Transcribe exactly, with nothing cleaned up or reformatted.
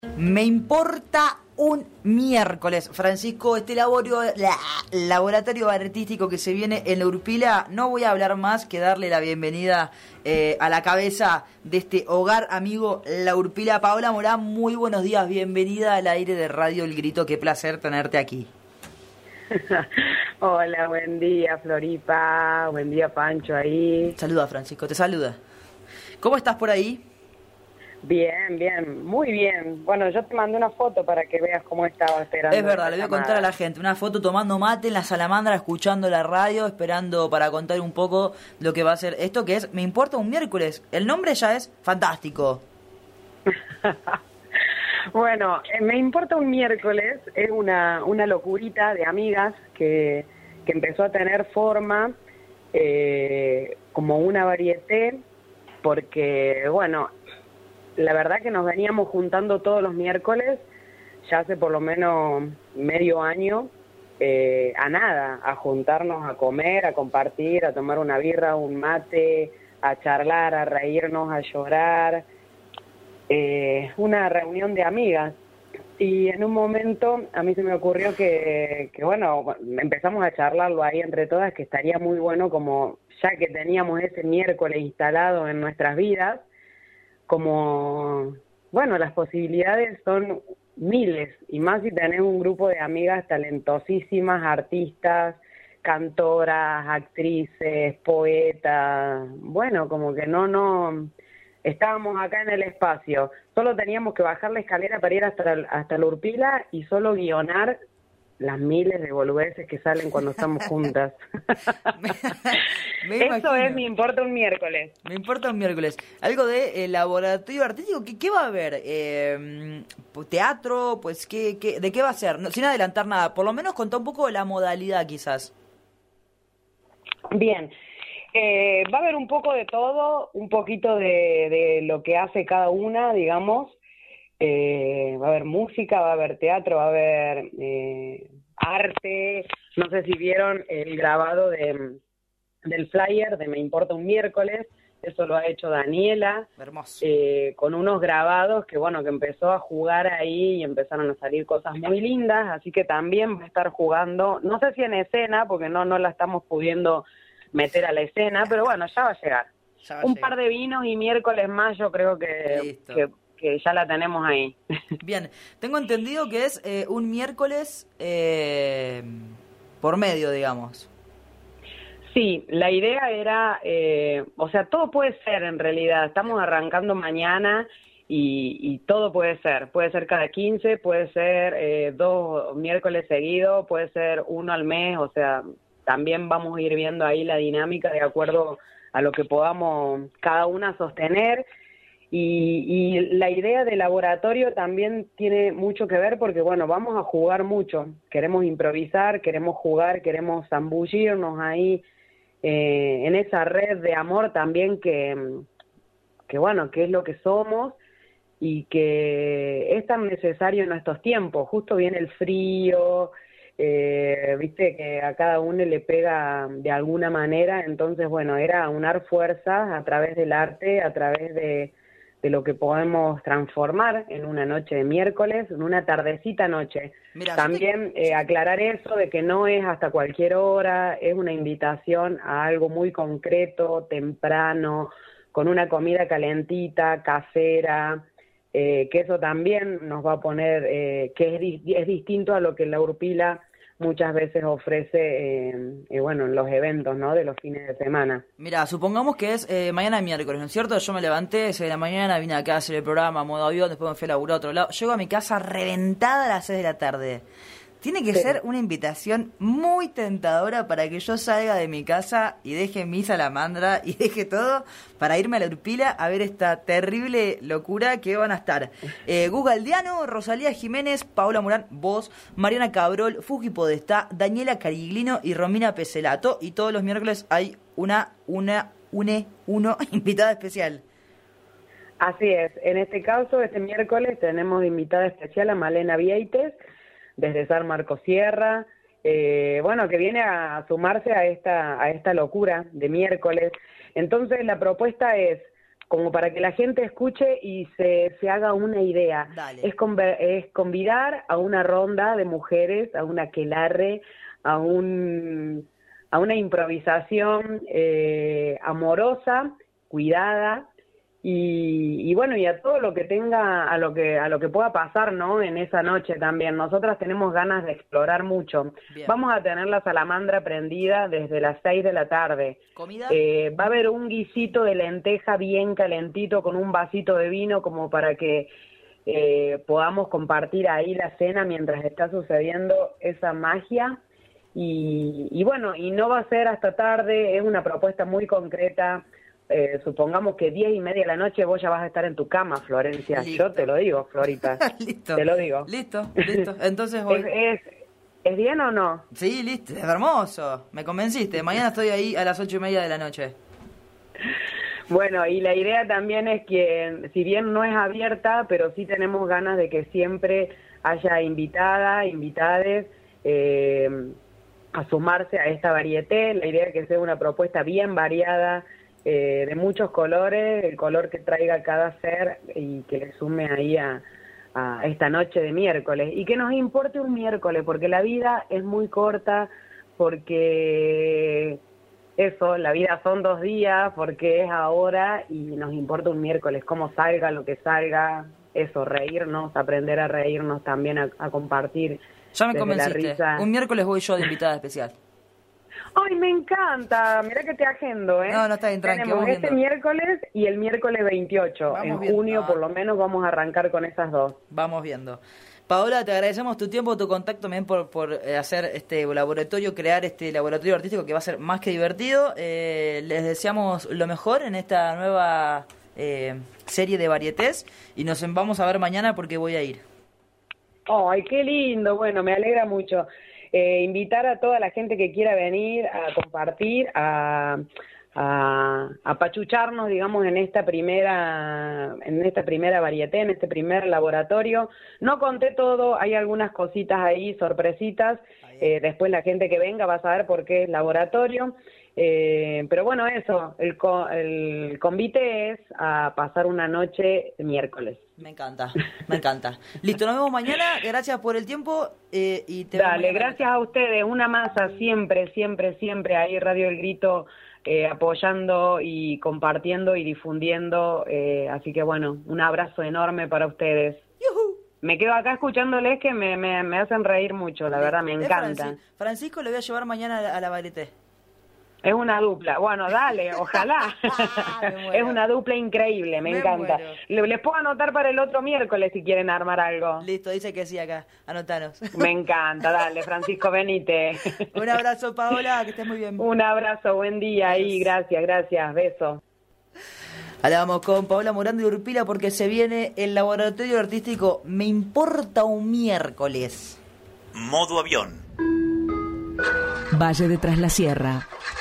Me importa un miércoles, Francisco, este laborio, la, laboratorio artístico que se viene en la Urpila. No voy a hablar más que darle la bienvenida eh, a la cabeza de este hogar amigo, la Urpila. Paola Morán, muy buenos días, bienvenida al aire de Radio El Grito, qué placer tenerte aquí. Hola, buen día Floripa, buen día Pancho ahí. Saluda Francisco, te saluda. ¿Cómo estás por ahí? Bien, bien, muy bien. Bueno, yo te mandé una foto para que veas cómo estaba esperando. Es verdad, le voy a contar a la gente. Una foto tomando mate en la salamandra, escuchando la radio, esperando para contar un poco lo que va a ser esto, que es Me Importa un Miércoles. El nombre ya es fantástico. Bueno, eh, Me Importa un Miércoles es una, una locurita de amigas que, que empezó a tener forma eh, como una varieté, porque, bueno, la verdad que nos veníamos juntando todos los miércoles, ya hace por lo menos medio año, eh, a nada, a juntarnos a comer, a compartir, a tomar una birra, un mate, a charlar, a reírnos, a llorar, eh, una reunión de amigas. Y en un momento a mí se me ocurrió que, que, bueno, empezamos a charlarlo ahí entre todas, que estaría muy bueno como, ya que teníamos ese miércoles instalado en nuestras vidas, como, bueno, las posibilidades son miles, y más si tenés un grupo de amigas talentosísimas, artistas, cantoras, actrices, poetas, bueno, como que no, no, estábamos acá en el espacio, solo teníamos que bajar la escalera para ir hasta la, hasta la Urpila y solo guionar las miles de boludeces que salen cuando estamos juntas. me, me Eso imagino. es Me Importa un Miércoles. Me Importa un Miércoles. Algo de eh, laboratorio artístico, ¿qué, qué va a haber? Eh, ¿Teatro? Pues, ¿qué, qué, ¿de qué va a ser? No, sin adelantar nada, por lo menos contá un poco de la modalidad quizás. Bien, eh, va a haber un poco de todo, un poquito de, de lo que hace cada una, digamos. Eh, va a haber música, va a haber teatro, va a haber eh, arte. No sé si vieron el grabado de, del flyer de Me Importa un Miércoles. Eso lo ha hecho Daniela. Hermoso. Eh, con unos grabados que, bueno, que empezó a jugar ahí y empezaron a salir cosas muy lindas. Así que también va a estar jugando, no sé si en escena, porque no, no la estamos pudiendo meter a la escena, pero bueno, ya va a llegar. Ya va a un llegar. par de vinos y miércoles más yo creo que... que que ya la tenemos ahí. Bien, tengo entendido que es eh, un miércoles eh, por medio, digamos. Sí, la idea era, eh, o sea, todo puede ser en realidad, estamos arrancando mañana y, y todo puede ser, puede ser cada quince, puede ser eh, dos miércoles seguidos, puede ser uno al mes, o sea, también vamos a ir viendo ahí la dinámica de acuerdo a lo que podamos cada una sostener. Y, y la idea de laboratorio también tiene mucho que ver porque, bueno, vamos a jugar mucho. Queremos improvisar, queremos jugar, queremos zambullirnos ahí eh, en esa red de amor también que, que, bueno, que es lo que somos y que es tan necesario en estos tiempos. Justo viene el frío, eh, viste que a cada uno le pega de alguna manera. Entonces, bueno, era aunar fuerzas a través del arte, a través de de lo que podemos transformar en una noche de miércoles, en una tardecita noche. Mirá, también te... eh, aclarar eso de que no es hasta cualquier hora, es una invitación a algo muy concreto, temprano, con una comida calentita, casera, eh, que eso también nos va a poner, eh, que es, di es distinto a lo que la Urpila muchas veces ofrece, eh, eh, bueno, en los eventos, ¿no?, de los fines de semana. Mira, supongamos que es eh, mañana miércoles, ¿no es cierto? Yo me levanté, seis de la mañana, vine acá a hacer el programa, modo avión, después me fui a laburar a otro lado. Llego a mi casa reventada a las seis de la tarde. Tiene que sí. ser una invitación muy tentadora para que yo salga de mi casa y deje mi salamandra y deje todo para irme a la Urpila a ver esta terrible locura que van a estar eh, Gus Galdiano, Rosalía Jiménez, Paola Morán, vos, Mariana Cabrol, Fuji Podestá, Daniela Cariglino y Romina Peselato. Y todos los miércoles hay una, una, une, uno invitada especial. Así es. En este caso, este miércoles tenemos de invitada especial a Malena Vieites, desde San Marcos Sierra, eh, bueno, que viene a sumarse a esta, a esta locura de miércoles. Entonces la propuesta es como para que la gente escuche y se, se haga una idea. Es, conver, es convidar a una ronda de mujeres, a una aquelarre, a un a una improvisación eh, amorosa, cuidada, y, y bueno, y a todo lo que tenga, a lo que a lo que pueda pasar, ¿no? En esa noche también. Nosotras tenemos ganas de explorar mucho. Bien. Vamos a tener la salamandra prendida desde las seis de la tarde. ¿Comida? Eh, va a haber un guisito de lenteja bien calentito con un vasito de vino como para que eh, podamos compartir ahí la cena mientras está sucediendo esa magia. Y, y bueno, y no va a ser hasta tarde, es una propuesta muy concreta. Eh, supongamos que diez y media de la noche vos ya vas a estar en tu cama, Florencia. Listo. Yo te lo digo, Florita. Listo. Te lo digo. Listo, listo. Entonces voy. ¿Es, es, ¿Es bien o no? Sí, listo. Es hermoso. Me convenciste. Mañana estoy ahí a las ocho y media de la noche. Bueno, y la idea también es que, si bien no es abierta, pero sí tenemos ganas de que siempre haya invitada, invitades, eh, a sumarse a esta varieté. La idea es que sea una propuesta bien variada, eh, de muchos colores, el color que traiga cada ser y que le sume ahí a, a esta noche de miércoles. Y que nos importe un miércoles, porque la vida es muy corta, porque eso, la vida son dos días, porque es ahora y nos importa un miércoles, cómo salga lo que salga, eso, reírnos, aprender a reírnos también, a, a compartir. Ya me convenciste. Un miércoles voy yo de invitada especial. ¡Ay, me encanta! Mirá que te agendo, ¿eh? No, no está bien, tranqui. Tenemos este viendo. miércoles y el miércoles veintiocho. Vamos en viendo. junio, por lo menos, vamos a arrancar con esas dos. Vamos viendo. Paola, te agradecemos tu tiempo, tu contacto también por, por hacer este laboratorio, crear este laboratorio artístico que va a ser más que divertido. Eh, les deseamos lo mejor en esta nueva eh, serie de varietés y nos vamos a ver mañana porque voy a ir. ¡Ay, qué lindo! Bueno, me alegra mucho. Eh, invitar a toda la gente que quiera venir a compartir, a, a, a pachucharnos, digamos, en esta primera, en esta primera varieté, en este primer laboratorio. No conté todo, hay algunas cositas ahí, sorpresitas. Eh, después la gente que venga va a saber por qué es laboratorio. Eh, pero bueno, eso, el, co el convite es a pasar una noche miércoles. Me encanta, me encanta. Listo, nos vemos mañana, gracias por el tiempo. Eh, y te Dale, gracias a ustedes, una masa siempre, siempre, siempre ahí Radio El Grito eh, apoyando y compartiendo y difundiendo, eh, así que bueno, un abrazo enorme para ustedes. ¡Yuhu! Me quedo acá escuchándoles que me, me, me hacen reír mucho, la verdad, me encanta. Francis Francisco le voy a llevar mañana a la, a la varieté. Es una dupla. Bueno, dale, ojalá. Es una dupla increíble, me, me encanta. Muero. Les puedo anotar para el otro miércoles si quieren armar algo. Listo, dice que sí acá. Anotanos. Me encanta, dale, Francisco, venite. Un abrazo, Paola, que estés muy bien. Un abrazo, buen día y gracias, gracias, beso. Ahora vamos con Paola Morán de Urpila porque se viene el laboratorio artístico Me Importa un Miércoles. Modo avión. Valle de Tras la Sierra.